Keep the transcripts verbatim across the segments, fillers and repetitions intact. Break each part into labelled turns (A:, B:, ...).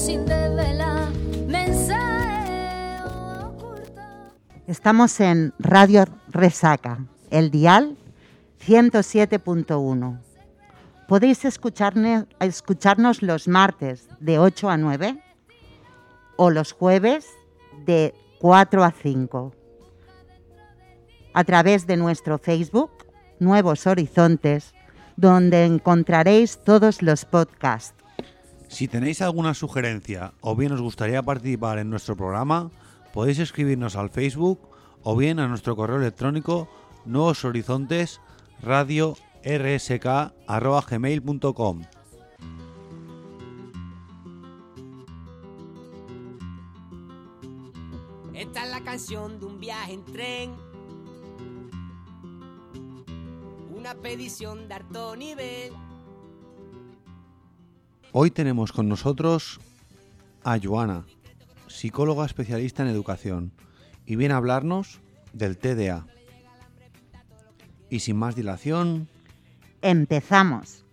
A: sin desvelar, mensaje oculto.
B: Estamos en Radio Resaca, el dial ciento siete punto uno. Podéis escucharne, escucharnos los martes de ocho a nueve o los jueves de cuatro a cinco. A través de nuestro Facebook, Nuevos Horizontes, donde encontraréis todos los podcasts.
C: Si tenéis alguna sugerencia o bien os gustaría participar en nuestro programa, podéis escribirnos al Facebook o bien a nuestro correo electrónico nuevos horizontes radio r s k arroba gmail punto com.
D: Esta es la canción de un viaje en tren, una expedición de alto nivel.
C: Hoy tenemos con nosotros a Joana, psicóloga especialista en educación, y viene a hablarnos del T D A. Y sin más dilación,
B: empezamos.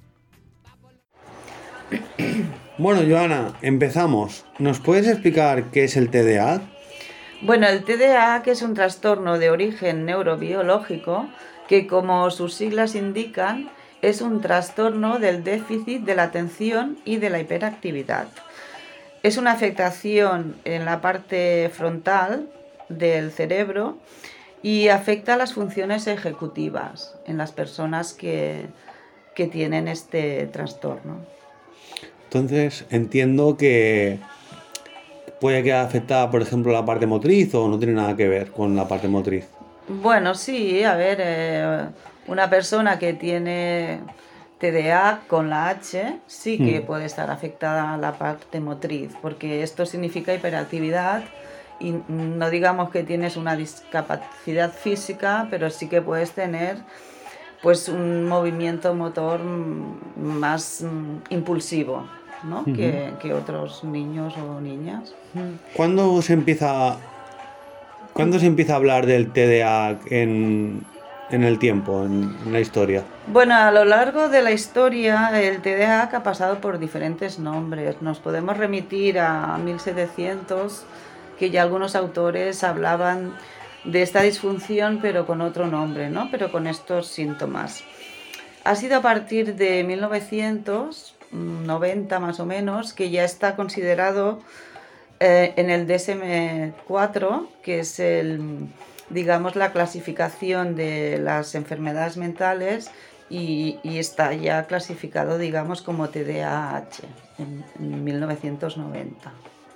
C: Bueno, Joana, empezamos. ¿Nos puedes explicar qué es el T D A?
E: Bueno, el T D A, que es un trastorno de origen neurobiológico, que como sus siglas indican, es un trastorno del déficit de la atención y de la hiperactividad. Es una afectación en la parte frontal del cerebro y afecta a las funciones ejecutivas en las personas que, que tienen este trastorno.
C: Entonces, entiendo que puede quedar afectada, por ejemplo, la parte motriz, o no tiene nada que ver con la parte motriz.
E: Bueno, sí, a ver, eh, una persona que tiene T D A con la H sí que mm. puede estar afectada a la parte motriz, porque esto significa hiperactividad y no digamos que tienes una discapacidad física, pero sí que puedes tener pues un movimiento motor más mm, impulsivo, ¿no? Uh-huh. que, que otros niños o niñas.
C: ¿Cuándo se empieza, ¿cuándo se empieza a hablar del T D A en, en el tiempo, en, en la historia?
E: Bueno, a lo largo de la historia el T D A ha pasado por diferentes nombres. Nos podemos remitir a mil setecientos, que ya algunos autores hablaban de esta disfunción, pero con otro nombre, ¿no? Pero con estos síntomas. Ha sido a partir de mil novecientos noventa más o menos que ya está considerado eh, en el D S M cuatro, que es el, digamos, la clasificación de las enfermedades mentales, y, y está ya clasificado, digamos, como T D A H en, en mil novecientos noventa.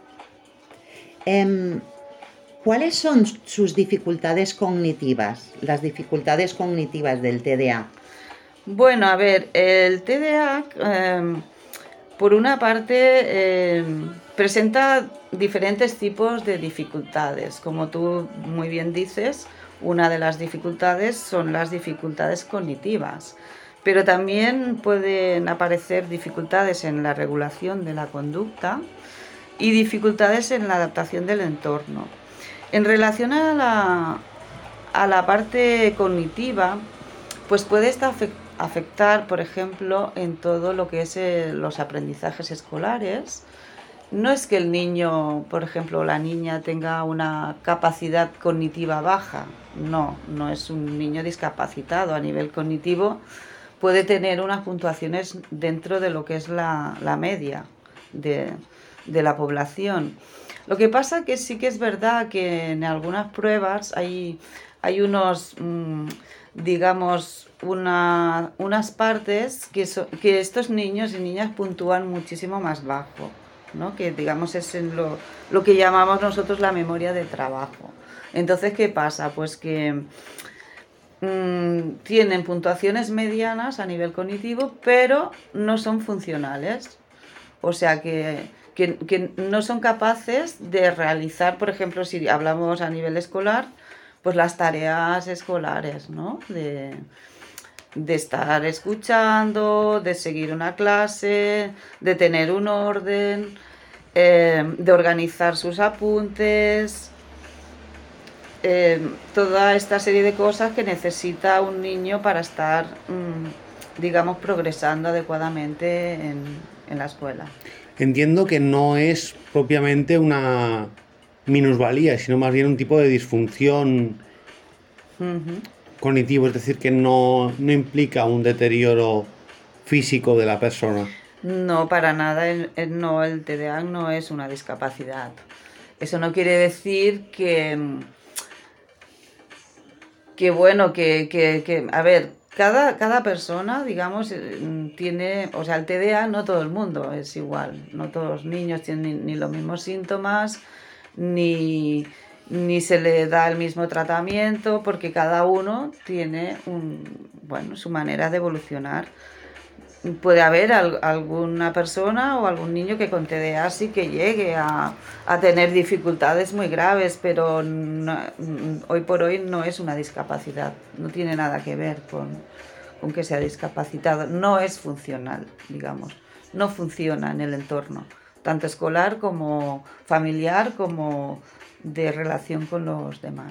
B: Um, ¿Cuáles son sus dificultades cognitivas, las dificultades cognitivas del T D A?
E: Bueno, a ver, el T D A, eh, por una parte, eh, presenta diferentes tipos de dificultades. Como tú muy bien dices, una de las dificultades son las dificultades cognitivas, pero también pueden aparecer dificultades en la regulación de la conducta y dificultades en la adaptación del entorno. En relación a la, a la parte cognitiva, pues puede estar afectar, por ejemplo, en todo lo que es eh, los aprendizajes escolares. No es que el niño, por ejemplo, o la niña tenga una capacidad cognitiva baja, no, no es un niño discapacitado a nivel cognitivo, puede tener unas puntuaciones dentro de lo que es la, la media de, de la población. Lo que pasa que sí que es verdad que en algunas pruebas hay, hay unos, mmm, digamos, una, unas partes que, so, que estos niños y niñas puntúan muchísimo más bajo, ¿no? Que digamos es en lo, lo que llamamos nosotros la memoria de trabajo. Entonces, ¿qué pasa? Pues que mmm, tienen puntuaciones medianas a nivel cognitivo, pero no son funcionales. O sea que, que, que no son capaces de realizar, por ejemplo, si hablamos a nivel escolar, pues las tareas escolares, ¿no? De, de estar escuchando, de seguir una clase, de tener un orden, eh, de organizar sus apuntes, eh, toda esta serie de cosas que necesita un niño para estar, mmm, digamos, progresando adecuadamente en, en la escuela.
C: entiendo que no es propiamente una minusvalía, sino más bien un tipo de disfunción
E: Ujú.
C: cognitivo, es decir, que no, no implica un deterioro físico de la persona.
E: No, para nada, el, el- no, el T D A H no es una discapacidad. Eso no quiere decir que, mm, que bueno, que, que, que- a ver, cada, cada persona, digamos, eh, mm, tiene, o sea, el T D A H no todo el mundo es igual, no todos los niños tienen ni, ni los mismos síntomas, ni, ni se le da el mismo tratamiento, porque cada uno tiene un, bueno, su manera de evolucionar. Puede haber al- alguna persona o algún niño que con T D A H sí que llegue a, a tener dificultades muy graves, pero no- mm, hoy por hoy no es una discapacidad, no tiene nada que ver con, con que sea discapacitado, no es funcional, digamos, no funciona en el entorno, tanto escolar como familiar, como de relación con los demás.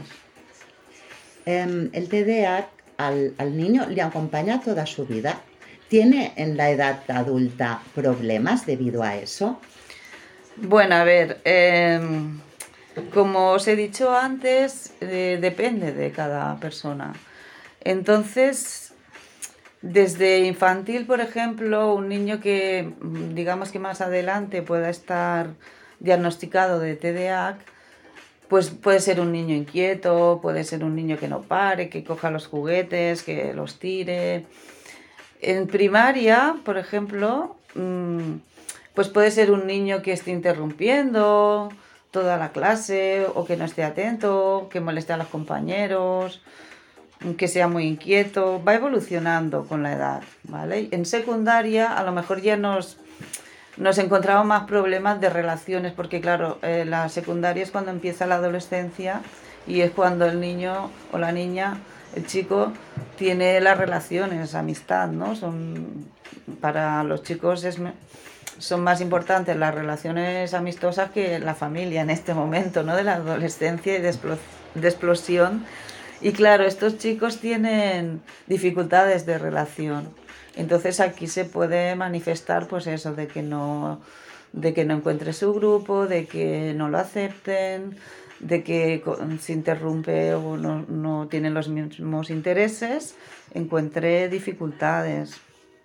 B: Em, el T D A H al, al niño le acompaña toda su vida. ¿Tiene en la edad adulta problemas debido a eso?
E: Bueno, a ver, em, como os he dicho antes, eh, depende de cada persona. Entonces, desde infantil, por ejemplo, un niño que mm, digamos que más adelante pueda estar diagnosticado de T D A H, pues puede ser un niño inquieto, puede ser un niño que no pare, que coja los juguetes, que los tire. En primaria, por ejemplo, mm, pues puede ser un niño que esté interrumpiendo toda la clase o que no esté atento, que moleste a los compañeros, que sea muy inquieto. Va evolucionando con la edad, ¿vale? En secundaria a lo mejor ya nos, nos encontramos más problemas de relaciones, porque claro, eh, la secundaria es cuando empieza la adolescencia y es cuando el niño o la niña, el chico, tiene las relaciones, amistad, ¿no? Son, para los chicos es, me- son más importantes las relaciones amistosas que la familia en este momento, ¿no? De la adolescencia y de, explo- de explosión. Y claro, estos chicos tienen dificultades de relación. Entonces aquí se puede manifestar pues eso, de que no, de que no encuentre su grupo, de que no lo acepten, de que co- se interrumpe o no, no tienen los mismos intereses, encuentre dificultades.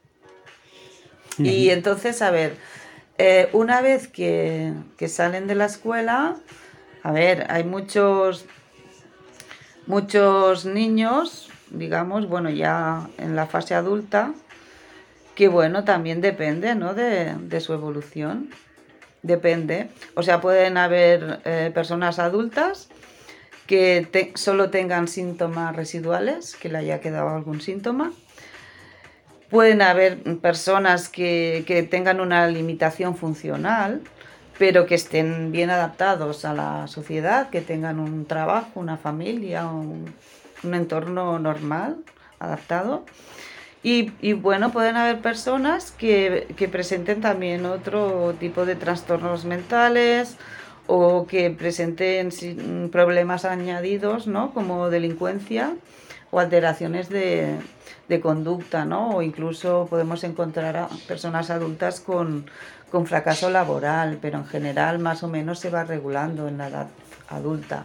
E: Y entonces, a ver, eh, una vez que, que salen de la escuela, a ver, hay muchos, muchos niños, digamos, bueno, ya en la fase adulta, que bueno, también depende, ¿no? de, de su evolución. Depende. O sea, pueden haber eh, personas adultas que te- solo tengan síntomas residuales, que le haya quedado algún síntoma. Pueden haber personas que, que tengan una limitación funcional, pero que estén bien adaptados a la sociedad, que tengan un trabajo, una familia, un, un entorno normal, adaptado. Y, y bueno, pueden haber personas que, que presenten también otro tipo de trastornos mentales o que presenten si- problemas añadidos, ¿no? Como delincuencia o alteraciones de, de conducta, ¿no? O incluso podemos encontrar a personas adultas con, con fracaso laboral, pero en general más o menos se va regulando en la edad adulta.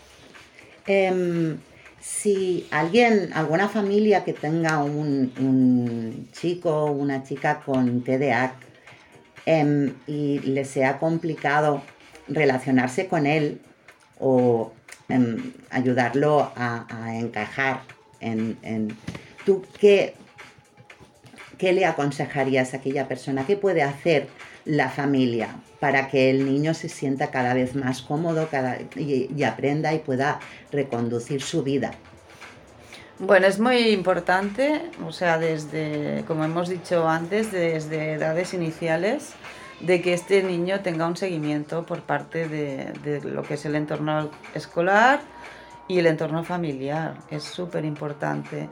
B: Em, si alguien, alguna familia que tenga un, un chico o una chica con T D A H em, y le sea complicado relacionarse con él o em, ayudarlo a, a encajar en, en- ¿tú qué, qué le aconsejarías a aquella persona? ¿Qué puede hacer la familia para que el niño se sienta cada vez más cómodo cada, y, y aprenda y pueda reconducir su vida?
E: Bueno, es muy importante, o sea, desde, como hemos dicho antes, desde edades iniciales, de que este niño tenga un seguimiento por parte de, de lo que es el entorno escolar y el entorno familiar. Es súper importante.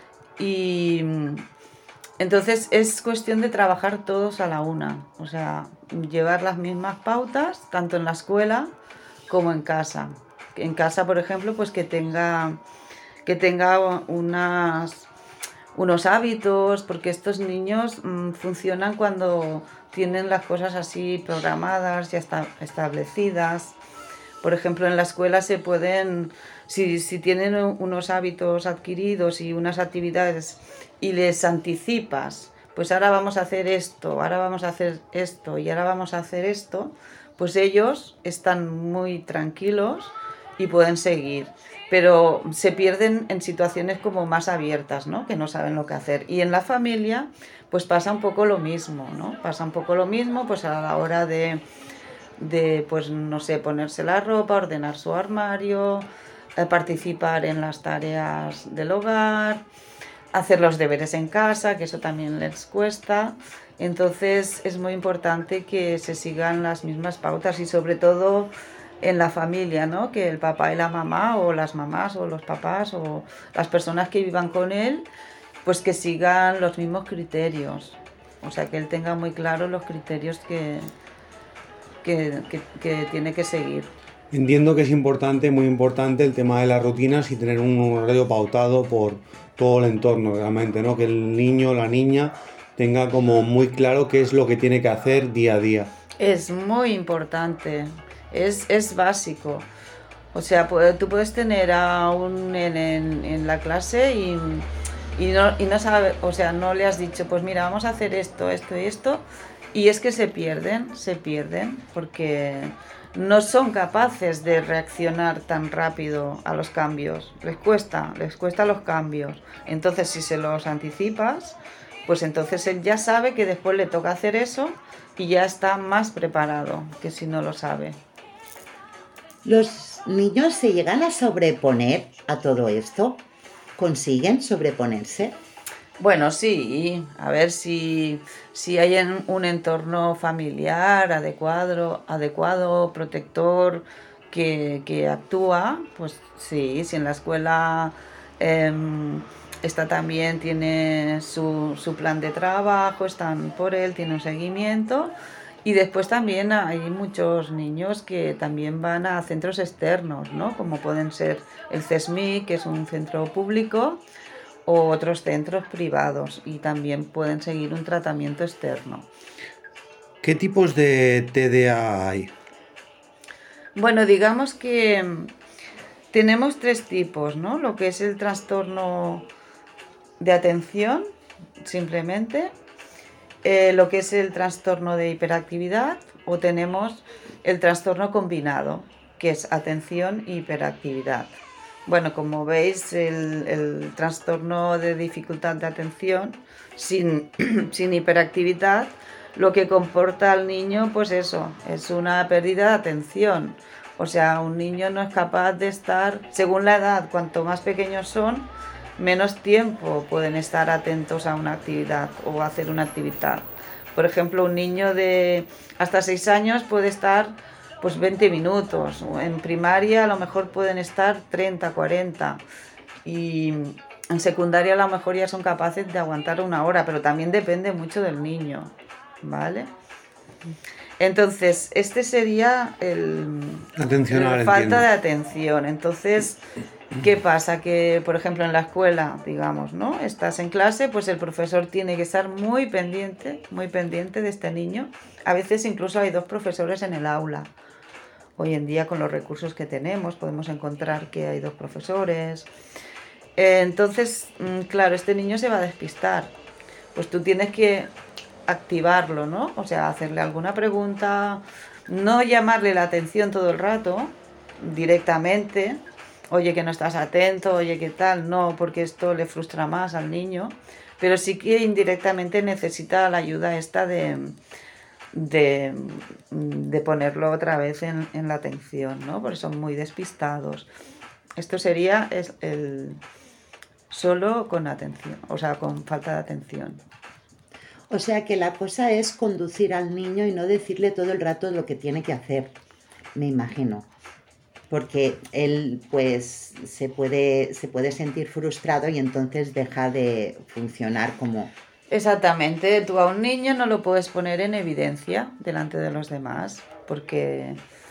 E: Y mm, entonces es cuestión de trabajar todos a la una, o sea, llevar las mismas pautas, tanto en la escuela como en casa. En casa, por ejemplo, pues que tenga que tenga unas, unos hábitos, porque estos niños mm, funcionan cuando tienen las cosas así programadas, ya está, establecidas. Por ejemplo, en la escuela se pueden, si, si tienen unos hábitos adquiridos y unas actividades y les anticipas, pues ahora vamos a hacer esto, ahora vamos a hacer esto y ahora vamos a hacer esto, pues ellos están muy tranquilos y pueden seguir. Pero se pierden en situaciones como más abiertas, ¿no? Que no saben lo que hacer. Y en la familia, pues pasa un poco lo mismo, ¿no? Pasa un poco lo mismo, pues a la hora de, de pues no sé, ponerse la ropa, ordenar su armario, eh, participar en las tareas del hogar, hacer los deberes en casa, que eso también les cuesta. Entonces es muy importante que se sigan las mismas pautas y sobre todo en la familia, ¿no? Que el papá y la mamá o las mamás o los papás o las personas que vivan con él, pues que sigan los mismos criterios. O sea, que él tenga muy claro los criterios que, que, que, que tiene que seguir.
F: Entiendo que es importante, muy importante el tema de las rutinas y tener un horario pautado por todo el entorno realmente, ¿no? Que el niño o la niña tenga como muy claro qué es lo que tiene que hacer día a día.
E: Es muy importante. Es, es básico. O sea, pues, tú puedes tener a un nene en, en la clase y, y, no, y no sabe, o sea, no le has dicho, pues mira, vamos a hacer esto, esto y esto, y es que se pierden, se pierden, porque no son capaces de reaccionar tan rápido a los cambios. Les cuesta, les cuesta los cambios. Entonces, si se los anticipas, pues entonces él ya sabe que después le toca hacer eso y ya está más preparado que si no lo sabe.
B: ¿Los niños se llegan a sobreponer a todo esto? ¿Consiguen sobreponerse?
E: Bueno, sí, a ver si, si hay en un entorno familiar adecuado, adecuado protector, que, que actúa, pues sí, si en la escuela eh, está también, tiene su, su plan de trabajo, están por él, tiene un seguimiento. Y después también hay muchos niños que también van a centros externos, ¿no? Como pueden ser el C E S M I, que es un centro público, o otros centros privados, y también pueden seguir un tratamiento externo.
F: ¿Qué tipos de T D A hay?
E: Bueno, digamos que tenemos tres tipos, ¿no? Lo que es el trastorno de atención, simplemente, Eh, lo que es el trastorno de hiperactividad, o tenemos el trastorno combinado, que es atención e hiperactividad. Bueno, como veis, el, el trastorno de dificultad de atención sin, sin hiperactividad, lo que comporta al niño, pues eso, es una pérdida de atención. O sea, un niño no es capaz de estar, según la edad, cuanto más pequeños son, menos tiempo pueden estar atentos a una actividad o a hacer una actividad. Por ejemplo, un niño de hasta seis años puede estar pues veinte minutos. En primaria a lo mejor pueden estar treinta, cuarenta. Y en secundaria a lo mejor ya son capaces de aguantar una hora, pero también depende mucho del niño, ¿vale? Entonces, este sería el,
F: Atencionar,
E: el falta
F: entiendo.
E: de atención. Entonces, ¿qué pasa? Que, por ejemplo, en la escuela, digamos, ¿no? Estás en clase, pues el profesor tiene que estar muy pendiente, muy pendiente de este niño. A veces incluso hay dos profesores en el aula. Hoy en día, con los recursos que tenemos, podemos encontrar que hay dos profesores. Eh, entonces, claro, este niño se va a despistar. Pues tú tienes que activarlo, ¿no? O sea, hacerle alguna pregunta, no llamarle la atención todo el rato, directamente. Oye, que no estás atento, oye, ¿qué tal? No, porque esto le frustra más al niño, pero sí que indirectamente necesita la ayuda esta de, de, de ponerlo otra vez en, en la atención, ¿no? Porque son muy despistados. Esto sería es el, solo con atención, o sea, con falta de atención.
B: O sea que la cosa es conducir al niño y no decirle todo el rato lo que tiene que hacer, me imagino. Porque él pues se puede, se puede sentir frustrado y entonces deja de funcionar como...
E: Exactamente, tú a un niño no lo puedes poner en evidencia delante de los demás porque,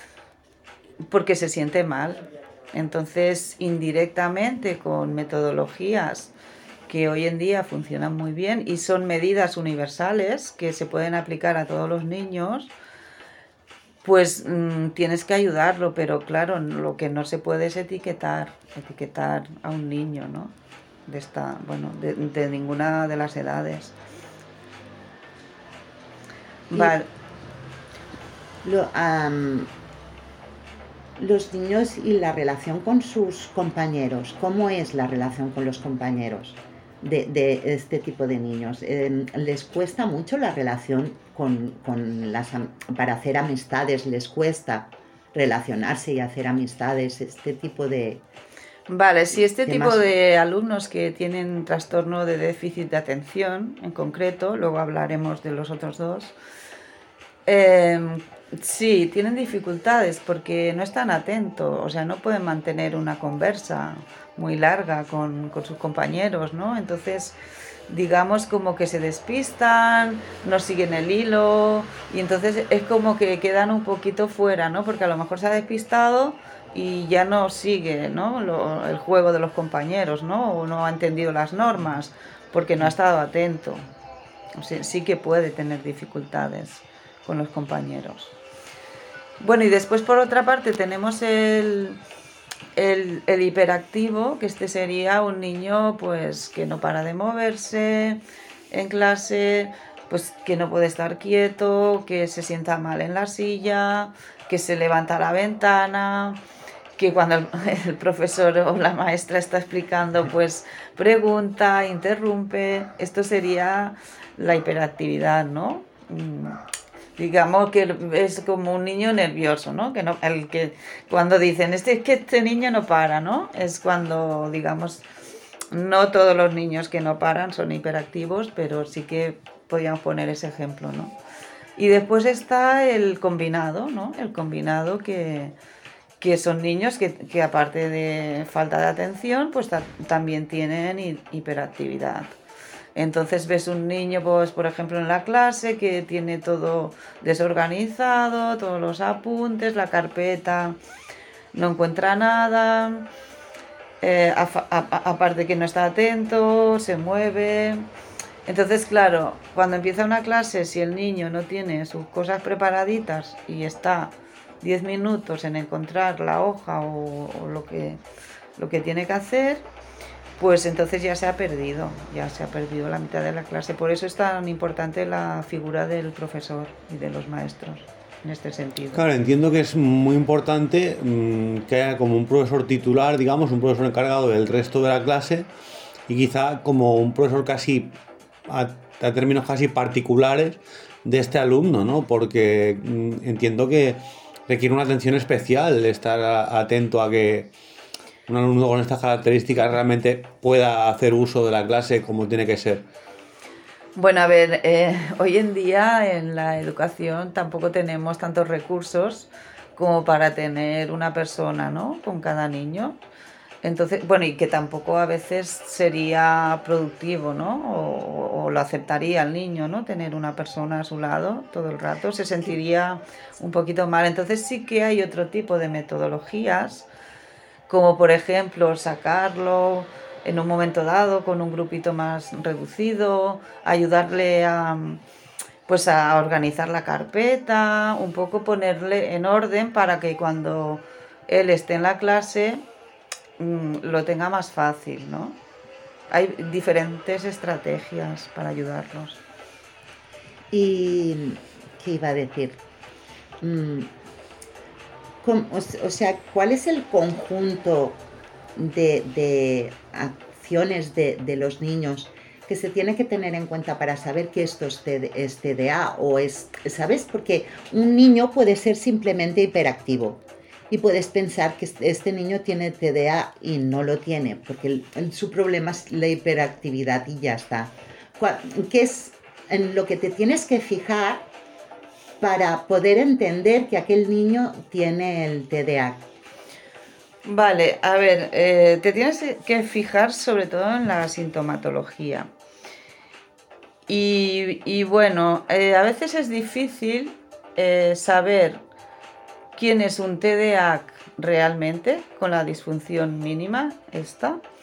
E: porque se siente mal. Entonces, indirectamente, con metodologías que hoy en día funcionan muy bien y son medidas universales que se pueden aplicar a todos los niños, pues mmm, tienes que ayudarlo, pero claro, lo que no se puede es etiquetar, etiquetar a un niño, ¿no? De esta, bueno, de, de ninguna de las edades.
B: Y
E: Vale.
B: lo, am, los niños y la relación con sus compañeros, ¿cómo es la relación con los compañeros de, de este tipo de niños? Eh, ¿Les cuesta mucho la relación con, con las, am- para hacer amistades? ¿Les cuesta relacionarse y hacer amistades? Este tipo de
E: Vale, si este tipo
B: temas.
E: de alumnos que tienen trastorno de déficit de atención, en concreto, luego hablaremos de los otros dos, eh, sí, tienen dificultades porque no están atentos, o sea, no pueden mantener una conversa muy larga con, con sus compañeros, ¿no? Entonces, digamos como que se despistan, no siguen el hilo y entonces es como que quedan un poquito fuera, ¿no? Porque a lo mejor se ha despistado y ya no sigue, ¿no? Lo- el juego de los compañeros, ¿no? O no ha entendido las normas porque no ha estado atento. O sea, sí que puede tener dificultades con los compañeros. Bueno, y después por otra parte tenemos el, el, el hiperactivo, que este sería un niño pues que no para de moverse en clase, pues que no puede estar quieto, que se sienta mal en la silla, que se levanta a la ventana, que cuando el, el profesor o la maestra está explicando, pues pregunta, interrumpe. Esto sería la hiperactividad, ¿no? Mm, Digamos que es como un niño nervioso, ¿no? Que no, el que cuando dicen, este, es que este niño no para, ¿no? Es cuando, digamos, no todos los niños que no paran son hiperactivos, pero sí que podríamos poner ese ejemplo, ¿no? Y después está el combinado, ¿no? El combinado que, que son niños que, que aparte de falta de atención, pues ta- también tienen hi- hiperactividad. Entonces ves un niño, pues, por ejemplo, en la clase que tiene todo desorganizado, todos los apuntes, la carpeta, no encuentra nada, eh, afa- a- a- aparte que no está atento, se mueve. Entonces, claro, cuando empieza una clase, si el niño no tiene sus cosas preparaditas y está diez minutos en encontrar la hoja o, o lo que, lo que tiene que hacer, pues entonces ya se ha perdido, ya se ha perdido la mitad de la clase. Por eso es tan importante la figura del profesor y de los maestros en este sentido.
F: Claro, entiendo que es muy importante mm, que haya como un profesor titular, digamos, un profesor encargado del resto de la clase y quizá como un profesor casi, a, a términos casi particulares de este alumno, ¿no? Porque mm, entiendo que requiere una atención especial estar a- atento a que un alumno con estas características realmente pueda hacer uso de la clase como tiene que ser.
E: Bueno, a ver, eh, hoy en día en la educación tampoco tenemos tantos recursos como para tener una persona, ¿no? Con cada niño. Entonces, bueno, y que tampoco a veces sería productivo, ¿no? O, o lo aceptaría el niño, ¿no? Tener una persona a su lado todo el rato, se sentiría un poquito mal. Entonces sí que hay otro tipo de metodologías, como por ejemplo sacarlo en un momento dado con un grupito más reducido, ayudarle a, pues a organizar la carpeta, un poco ponerle en orden para que cuando él esté en la clase mm, lo tenga más fácil, ¿no? Hay diferentes estrategias para ayudarlos.
B: ¿Y qué iba a decir? Mm, com- o, s- o sea, ¿cuál es el conjunto de, de acciones de, de los niños que se tiene que tener en cuenta para saber que esto es T D es T D A o es, ¿sabes? Porque un niño puede ser simplemente hiperactivo y puedes pensar que este este niño tiene T D A y no lo tiene, porque el- el- su problema es la hiperactividad y ya está. Cua- ¿Qué es en lo que te tienes que fijar para poder entender que aquel niño tiene el T D A?
E: Vale, a ver, eh, te tienes que fijar sobre todo en la sintomatología. Y, y bueno, eh, a veces es difícil eh, saber quién es un T D A H realmente, con la disfunción mínima esta,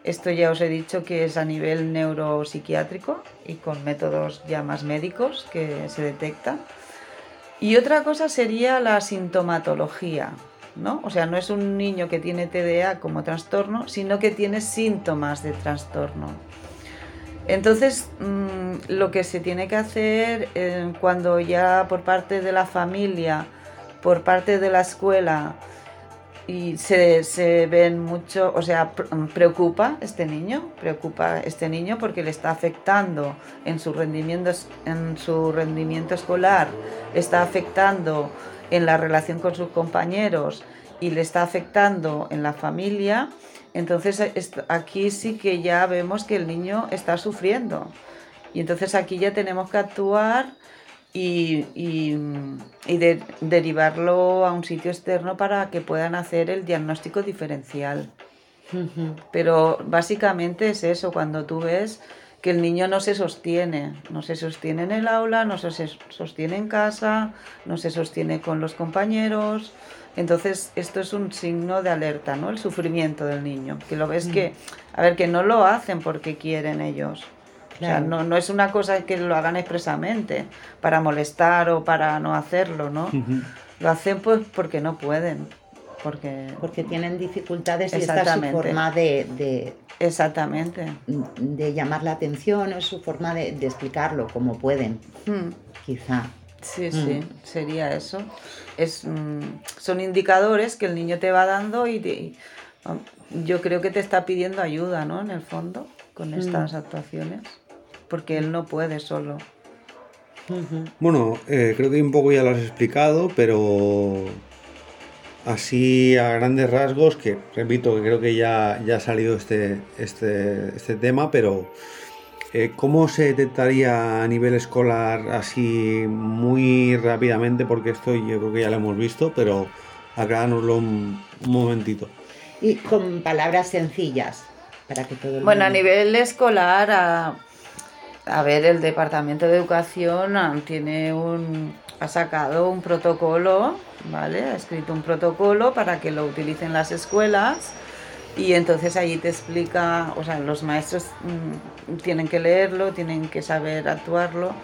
E: Esto ya os he dicho que es a nivel neuropsiquiátrico y con métodos ya más médicos que se detectan. Y otra cosa sería la sintomatología, ¿no? O sea, no es un niño que tiene T D A como trastorno, sino que tiene síntomas de trastorno. Entonces, mmm, lo que se tiene que hacer eh, cuando ya por parte de la familia, por parte de la escuela, y se, se ven mucho, o sea, preocupa este niño, preocupa este niño porque le está afectando en su rendimiento, en su rendimiento escolar, le está afectando en la relación con sus compañeros y le está afectando en la familia. Entonces aquí sí que ya vemos que el niño está sufriendo y entonces aquí ya tenemos que actuar y, y, y de, derivarlo a un sitio externo para que puedan hacer el diagnóstico diferencial. Uh-huh. Pero básicamente es eso, cuando tú ves que el niño no se sostiene, no se sostiene en el aula, no se sostiene en casa, no se sostiene con los compañeros. Entonces esto es un signo de alerta, ¿no? El sufrimiento del niño, que lo ves uh-huh. que, a ver, que no lo hacen porque quieren ellos. Claro. O sea, no, no es una cosa que lo hagan expresamente para molestar o para no hacerlo, ¿no? Uh-huh. Lo hacen pues porque no pueden. Porque,
B: porque tienen dificultades y esta es su forma de, de,
E: Exactamente.
B: de llamar la atención, es su forma de, de explicarlo como pueden, mm. quizá.
E: Sí, mm. sí, sería eso. Es, mm, son indicadores que el niño te va dando y, te, y yo creo que te está pidiendo ayuda, ¿no? En el fondo, con estas mm. actuaciones, porque él no puede solo.
F: Uh-huh. Bueno, eh, creo que un poco ya lo has explicado, pero así a grandes rasgos, que repito que creo que ya, ya ha salido este, este, este tema, pero eh, ¿cómo se detectaría a nivel escolar así muy rápidamente? Porque esto yo creo que ya lo hemos visto, pero acláranoslo un, un momentito.
B: Y con palabras sencillas, para que todo el
E: Bueno,
B: mundo...
E: a nivel escolar, a, a ver, el Departamento de Educación tiene un... ha sacado un protocolo, ¿vale? Ha escrito un protocolo para que lo utilicen las escuelas y entonces allí te explica, o sea, los maestros mmm, tienen que leerlo, tienen que saber actuarlo.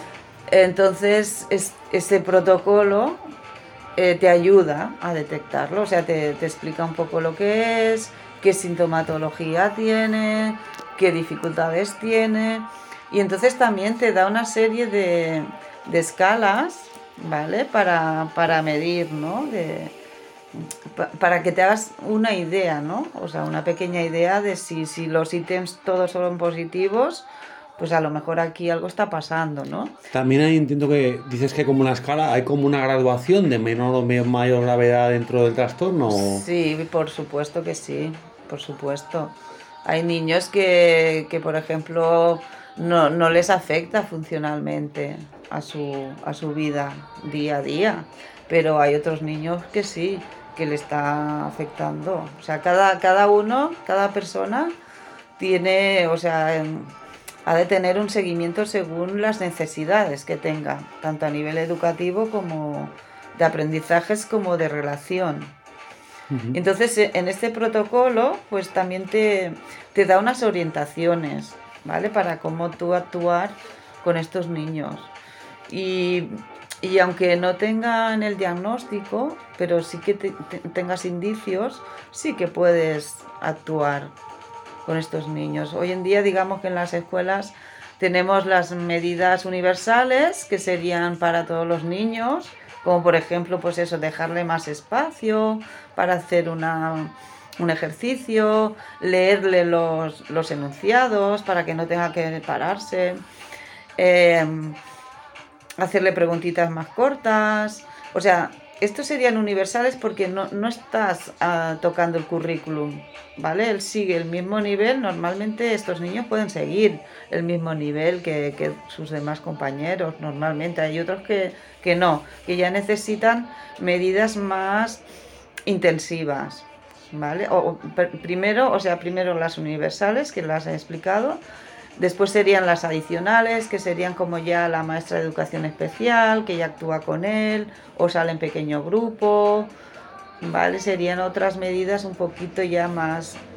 E: Entonces, es, ese protocolo eh, te ayuda a detectarlo, o sea, te, te explica un poco lo que es, qué sintomatología tiene, qué dificultades tiene y entonces también te da una serie de, de escalas, ¿vale? Para, para medir, ¿no? De, pa, para que te hagas una idea, ¿no? O sea, una pequeña idea de si, si los ítems todos son positivos, pues a lo mejor aquí algo está pasando, ¿no?
F: También hay, entiendo que dices que como una escala, hay como una graduación de menor o mayor gravedad dentro del trastorno.
E: Sí, por supuesto que sí, por supuesto. Hay niños que, que por ejemplo, no, no les afecta funcionalmente a su, a su vida día a día, pero hay otros niños que sí, que le está afectando. O sea, cada, cada uno, cada persona tiene, o sea, ha de tener un seguimiento según las necesidades que tenga, tanto a nivel educativo como de aprendizajes como de relación. Uh-huh. Entonces, en este protocolo, pues también te, te da unas orientaciones, ¿vale? Para cómo tú actuar con estos niños. Y, y aunque no tengan el diagnóstico, pero sí que te, te, tengas indicios, sí que puedes actuar con estos niños. Hoy en día, digamos que en las escuelas tenemos las medidas universales, que serían para todos los niños, como por ejemplo, pues eso, dejarle más espacio para hacer una, un ejercicio, leerle los, los enunciados para que no tenga que pararse, eh, hacerle preguntitas más cortas. O sea, estos serían universales porque no, no estás uh, tocando el currículum, ¿vale? Él sigue el mismo nivel, normalmente estos niños pueden seguir el mismo nivel que, que sus demás compañeros, normalmente. Hay otros que, que no, que ya necesitan medidas más intensivas, ¿vale? O, primero, o sea, primero las universales, que las he explicado. Después serían las adicionales, que serían como ya la maestra de educación especial, que ya actúa con él, o sale en pequeño grupo, ¿vale? Serían otras medidas un poquito ya más,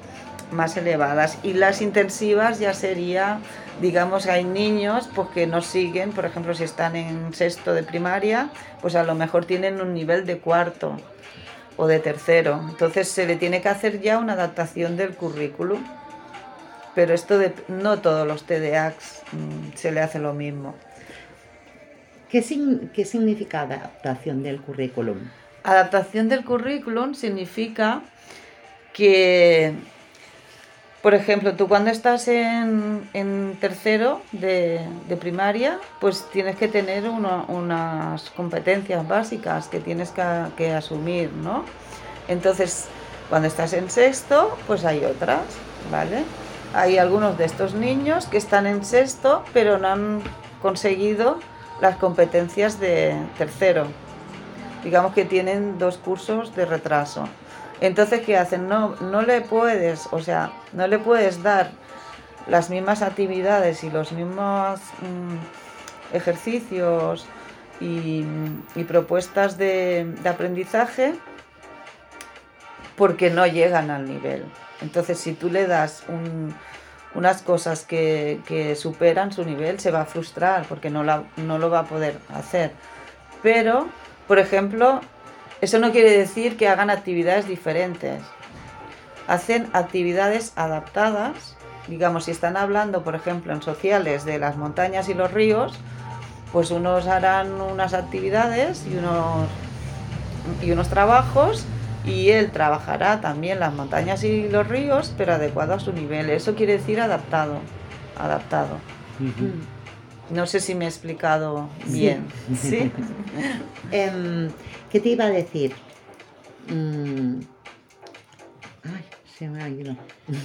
E: más elevadas. Y las intensivas ya sería, digamos, hay niños pues, que no siguen, por ejemplo, si están en sexto de primaria, pues a lo mejor tienen un nivel de cuarto o de tercero. Entonces se le tiene que hacer ya una adaptación del currículum. Pero esto de, no todos los T D A Cs mmm, se le hace lo mismo.
B: ¿Qué, sin, ¿Qué significa adaptación del currículum?
E: Adaptación del currículum significa que, por ejemplo, tú cuando estás en, en tercero de, de primaria, pues tienes que tener uno, unas competencias básicas que tienes que, que asumir, ¿no? Entonces, cuando estás en sexto, pues hay otras, ¿vale? Hay algunos de estos niños que están en sexto, pero no han conseguido las competencias de tercero. Digamos que tienen dos cursos de retraso. Entonces, ¿qué hacen? No, no le puedes, o sea, no le puedes dar las mismas actividades y los mismos mmm, ejercicios y, y propuestas de, de aprendizaje porque no llegan al nivel. Entonces, si tú le das un, unas cosas que, que superan su nivel, se va a frustrar porque no, la, no lo va a poder hacer. Pero, por ejemplo, eso no quiere decir que hagan actividades diferentes. Hacen actividades adaptadas. Digamos, si están hablando, por ejemplo, en sociales de las montañas y los ríos, pues unos harán unas actividades y unos, y unos trabajos, y él trabajará también las montañas y los ríos, pero adecuado a su nivel. Eso quiere decir adaptado. Adaptado. Uh-huh. No sé si me he explicado bien. ¿Sí?
B: ¿Sí? um, ¿Qué te iba a decir? Mm. Ay, se me ha ido.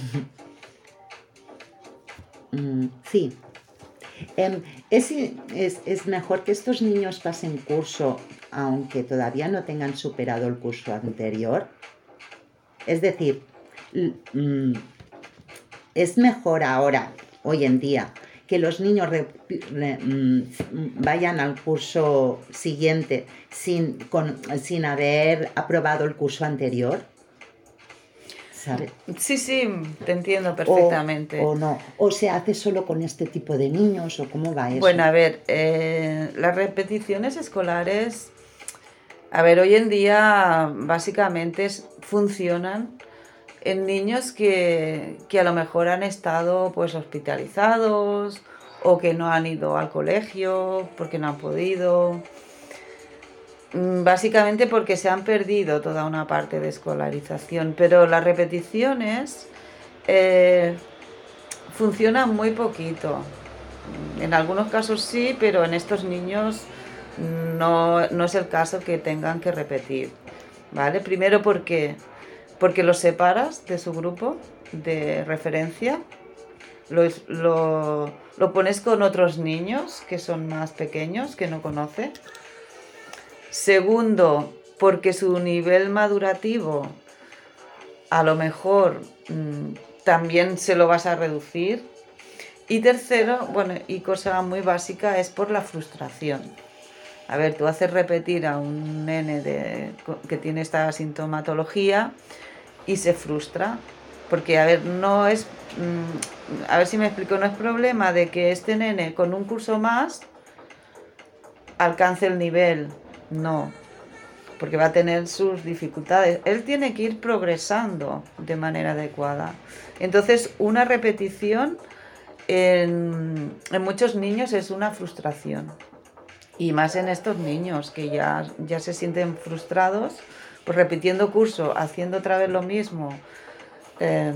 B: mm, sí. Um, es, es, es mejor que estos niños pasen curso aunque todavía no tengan superado el curso anterior. Es decir, mm, es mejor ahora, hoy en día, que los niños re, re, mm, vayan al curso siguiente sin, con, sin haber aprobado el curso anterior. ¿Sabes?
E: Sí, sí, te entiendo perfectamente.
B: O, o no, o se hace solo con este tipo de niños, o cómo va eso.
E: Bueno, a ver, eh, las repeticiones escolares, a ver, hoy en día básicamente funcionan en niños que, que a lo mejor han estado pues hospitalizados o que no han ido al colegio porque no han podido. Básicamente porque se han perdido toda una parte de escolarización, pero las repeticiones eh, funcionan muy poquito. En algunos casos sí, pero en estos niños no, no es el caso que tengan que repetir, ¿vale? Primero porque, porque los separas de su grupo de referencia, lo, lo, lo pones con otros niños que son más pequeños, que no conoce. Segundo, porque su nivel madurativo a lo mejor mmm, también se lo vas a reducir. Y tercero, bueno, y cosa muy básica, es por la frustración. A ver, tú haces repetir a un nene de, que tiene esta sintomatología y se frustra. Porque, a ver, no es, mmm, a ver si me explico, no es problema de que este nene con un curso más alcance el nivel. No, porque va a tener sus dificultades. Él tiene que ir progresando de manera adecuada. Entonces, una repetición en, en muchos niños es una frustración. Y más en estos niños que ya, ya se sienten frustrados, pues repitiendo curso, haciendo otra vez lo mismo, eh,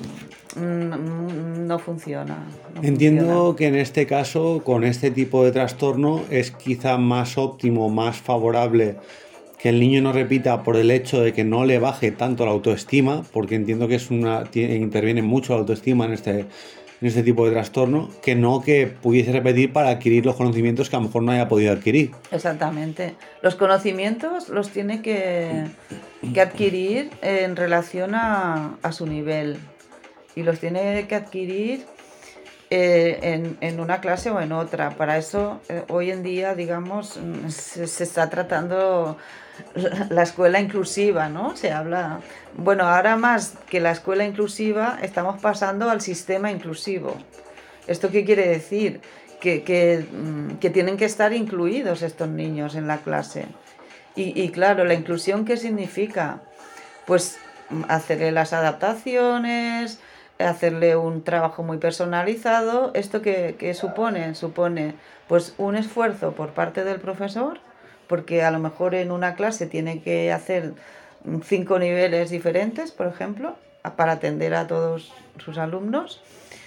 E: no funciona. No
F: Entiendo
E: funciona.
F: que en este caso, con este tipo de trastorno, es quizá más óptimo, más favorable que el niño no repita por el hecho de que no le baje tanto la autoestima, porque entiendo que es una, tiene, interviene mucho la autoestima en este, en este tipo de trastorno, que no que pudiese repetir para adquirir los conocimientos que a lo mejor no haya podido adquirir.
E: Exactamente. Los conocimientos los tiene que, que adquirir en relación a, a su nivel, y los tiene que adquirir eh, en, en una clase o en otra. Para eso, eh, hoy en día, digamos, se, se está tratando la, la escuela inclusiva, ¿no? Se habla, bueno, ahora más que la escuela inclusiva, estamos pasando al sistema inclusivo. ¿Esto qué quiere decir? Que, que, que tienen que estar incluidos estos niños en la clase. Y, y claro, la inclusión, ¿qué significa? Pues hacerle las adaptaciones, hacerle un trabajo muy personalizado. ¿Esto qué, qué supone? Supone pues un esfuerzo por parte del profesor, porque a lo mejor en una clase tiene que hacer cinco niveles diferentes, por ejemplo, para atender a todos sus alumnos.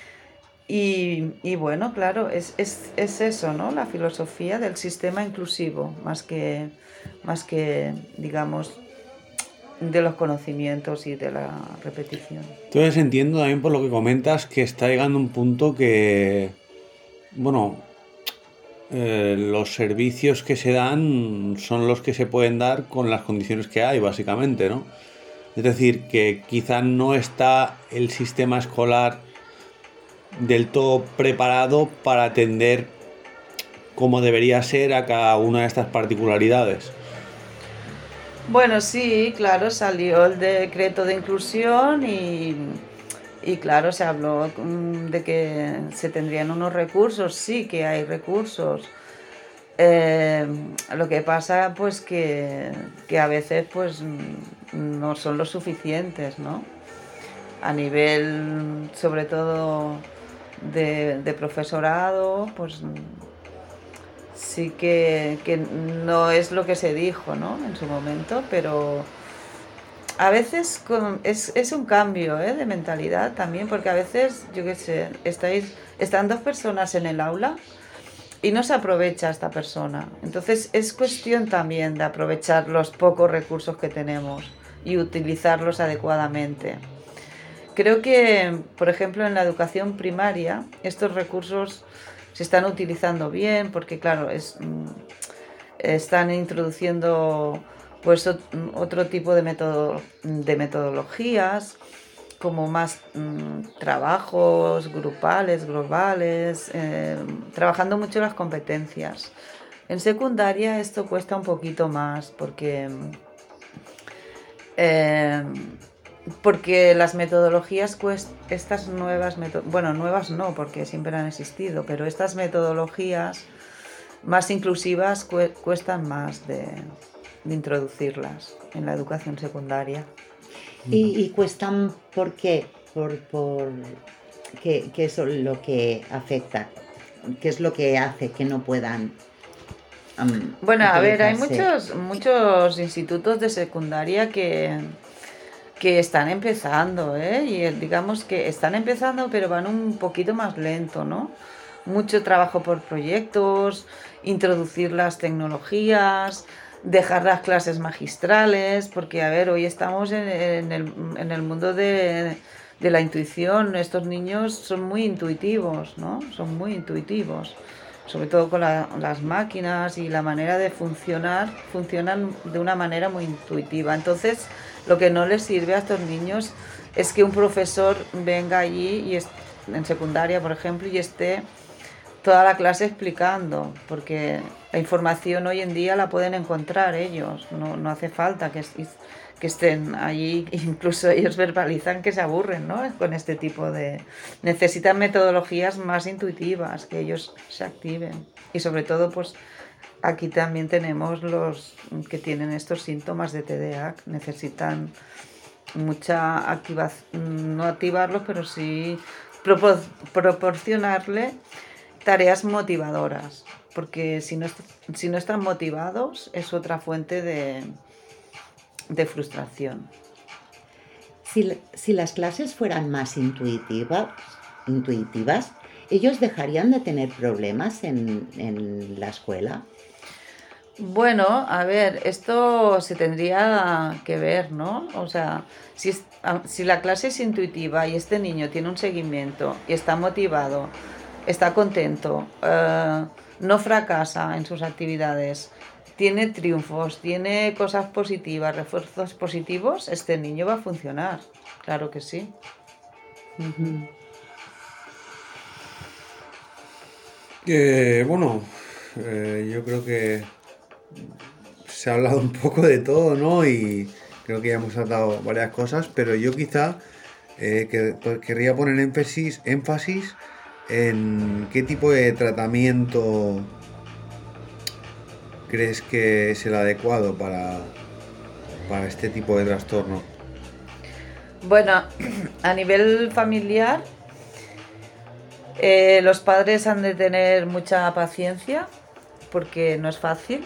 E: Y, y bueno, claro, es, es, es eso, ¿no? La filosofía del sistema inclusivo, más que, más que, digamos, de los conocimientos y de la repetición.
F: Entonces entiendo también por lo que comentas que está llegando un punto que, bueno, eh, los servicios que se dan son los que se pueden dar con las condiciones que hay, básicamente, ¿no? Es decir, que quizá no está el sistema escolar del todo preparado para atender como debería ser a cada una de estas particularidades.
E: Bueno, sí, claro, salió el decreto de inclusión y, y claro, se habló mm, de que se tendrían unos recursos, sí que hay recursos. Eh, lo que pasa pues que, que a veces pues no son los suficientes, ¿no? A nivel sobre todo de, de profesorado, pues sí que, que no es lo que se dijo, ¿no? En su momento, pero a veces con, es, es un cambio, ¿eh? De mentalidad también, porque a veces, yo qué sé, estáis, están dos personas en el aula y no se aprovecha esta persona. Entonces es cuestión también de aprovechar los pocos recursos que tenemos y utilizarlos adecuadamente. Creo que, por ejemplo, en la educación primaria, estos recursos se están utilizando bien porque, claro, es, están introduciendo pues, otro tipo de, metodo, de metodologías, como más mmm, trabajos grupales, globales, eh, trabajando mucho las competencias. En secundaria esto cuesta un poquito más porque... Eh, porque las metodologías, estas nuevas, bueno, nuevas no, porque siempre han existido, pero estas metodologías más inclusivas cuestan más de, de introducirlas en la educación secundaria.
B: ¿Y, y cuestan por qué? Por, por, ¿qué, ¿Qué es lo que afecta? ¿Qué es lo que hace que no puedan? Um,
E: bueno, a ver, hay muchos, muchos institutos de secundaria que... que están empezando, ¿eh? Y digamos que están empezando, pero van un poquito más lento, ¿no? Mucho trabajo por proyectos, introducir las tecnologías, dejar las clases magistrales, porque, a ver, hoy estamos en, en, el, en el mundo de, de la intuición. Estos niños son muy intuitivos, ¿no? Son muy intuitivos, sobre todo con la, las máquinas y la manera de funcionar, funcionan de una manera muy intuitiva. Entonces, lo que no les sirve a estos niños es que un profesor venga allí, y est- en secundaria, por ejemplo, y esté toda la clase explicando, porque la información hoy en día la pueden encontrar ellos, no, no hace falta que, est- que estén allí, incluso ellos verbalizan que se aburren, ¿no? Con este tipo de... Necesitan metodologías más intuitivas, que ellos se activen, y sobre todo, pues, aquí también tenemos los que tienen estos síntomas de T D A H, necesitan mucha activación, no activarlos, pero sí propor- proporcionarle tareas motivadoras, porque si no, si no están motivados es otra fuente de, de frustración.
B: Si, si las clases fueran más intuitivas, intuitivas, ¿ellos dejarían de tener problemas en, en la escuela?
E: Bueno, a ver, esto se tendría que ver, ¿no? O sea, si, es- a- si la clase es intuitiva y este niño tiene un seguimiento y está motivado, está contento, eh, no fracasa en sus actividades, tiene triunfos, tiene cosas positivas, refuerzos positivos, este niño va a funcionar, claro que sí.
B: Uh-huh.
F: Eh, bueno, eh, yo creo que se ha hablado un poco de todo, ¿no? Y creo que ya hemos tratado varias cosas, pero yo quizá eh, que, pues, querría poner énfasis, énfasis en qué tipo de tratamiento crees que es el adecuado para, para este tipo de trastorno.
E: Bueno, a nivel familiar, eh, los padres han de tener mucha paciencia porque no es fácil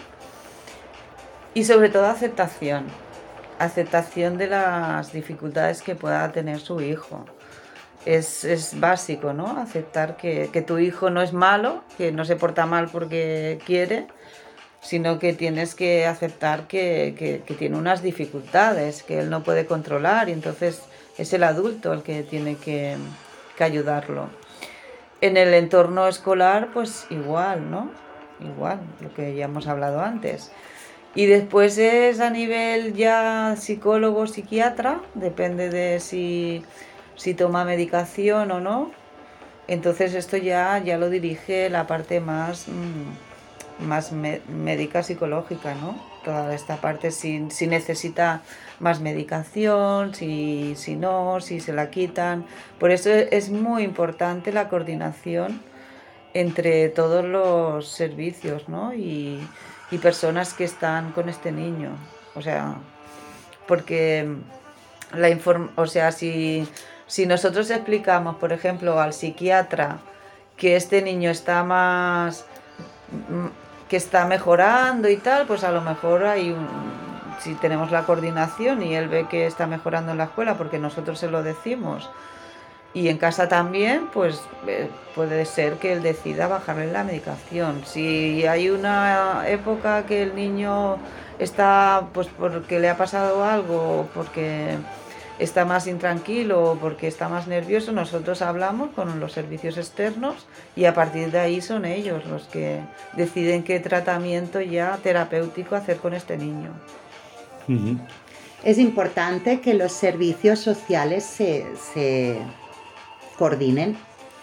E: y sobre todo aceptación, aceptación de las dificultades que pueda tener su hijo. Es, es básico, ¿no? Aceptar que, que tu hijo no es malo, que no se porta mal porque quiere, sino que tienes que aceptar que, que, que tiene unas dificultades que él no puede controlar y entonces es el adulto el que tiene que, que ayudarlo. En el entorno escolar, pues igual, ¿no? Igual, lo que ya hemos hablado antes. Y después es a nivel ya psicólogo, psiquiatra, depende de si, si toma medicación o no. Entonces esto ya, ya lo dirige la parte más... Mmm, más me- médica psicológica, ¿no? Toda esta parte, si, si necesita más medicación, si, si no, si se la quitan. Por eso es muy importante la coordinación entre todos los servicios, ¿no? Y, y personas que están con este niño. O sea, porque la inform- o sea, si, si nosotros explicamos, por ejemplo, al psiquiatra que este niño está más... que está mejorando y tal, pues a lo mejor hay un, si tenemos la coordinación y él ve que está mejorando en la escuela porque nosotros se lo decimos y en casa también, pues eh, puede ser que él decida bajarle la medicación. Si hay una época que el niño está, pues porque le ha pasado algo, porque está más intranquilo o porque está más nervioso, nosotros hablamos con los servicios externos y a partir de ahí son ellos los que deciden qué tratamiento ya terapéutico hacer con este niño.
F: Uh-huh.
B: Es importante que los servicios sociales se, se coordinen.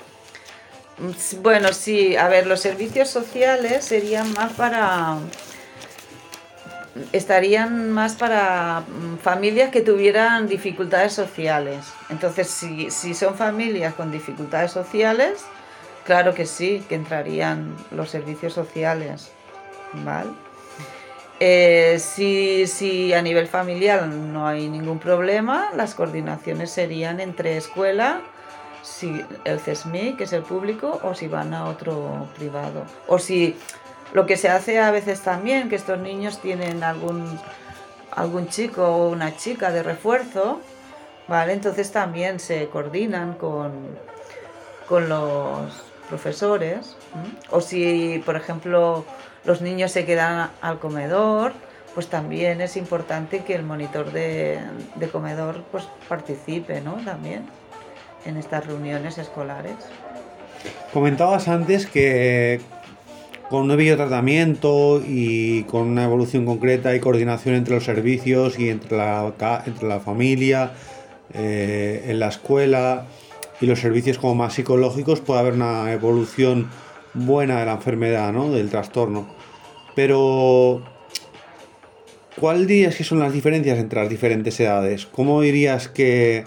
E: Bueno, sí, a ver, los servicios sociales serían más para... estarían más para familias que tuvieran dificultades sociales. Entonces, si, si son familias con dificultades sociales, claro que sí, que entrarían los servicios sociales, ¿vale? Eh, si, si a nivel familiar no hay ningún problema, las coordinaciones serían entre escuela, si el C E S M I, que es el público, o si van a otro privado. O si... Lo que se hace a veces también, que estos niños tienen algún, algún chico o una chica de refuerzo, ¿vale? Entonces también se coordinan con, con los profesores. ¿eh? O si, por ejemplo, los niños se quedan al comedor, pues también es importante que el monitor de, de comedor pues, participe, ¿no? También en estas reuniones escolares.
F: Comentabas antes que con un debido tratamiento y con una evolución concreta y coordinación entre los servicios y entre la, entre la familia, eh, en la escuela y los servicios como más psicológicos puede haber una evolución buena de la enfermedad, ¿no? Del trastorno. Pero ¿cuál dirías que son las diferencias entre las diferentes edades? ¿Cómo dirías que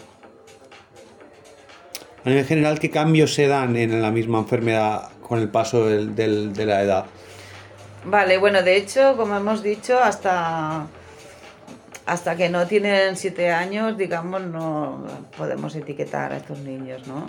F: a nivel general qué cambios se dan en la misma enfermedad con el paso del, del, de la edad?
E: Vale, bueno, de hecho, como hemos dicho, hasta, hasta que no tienen siete años, digamos, no podemos etiquetar a estos niños, ¿no?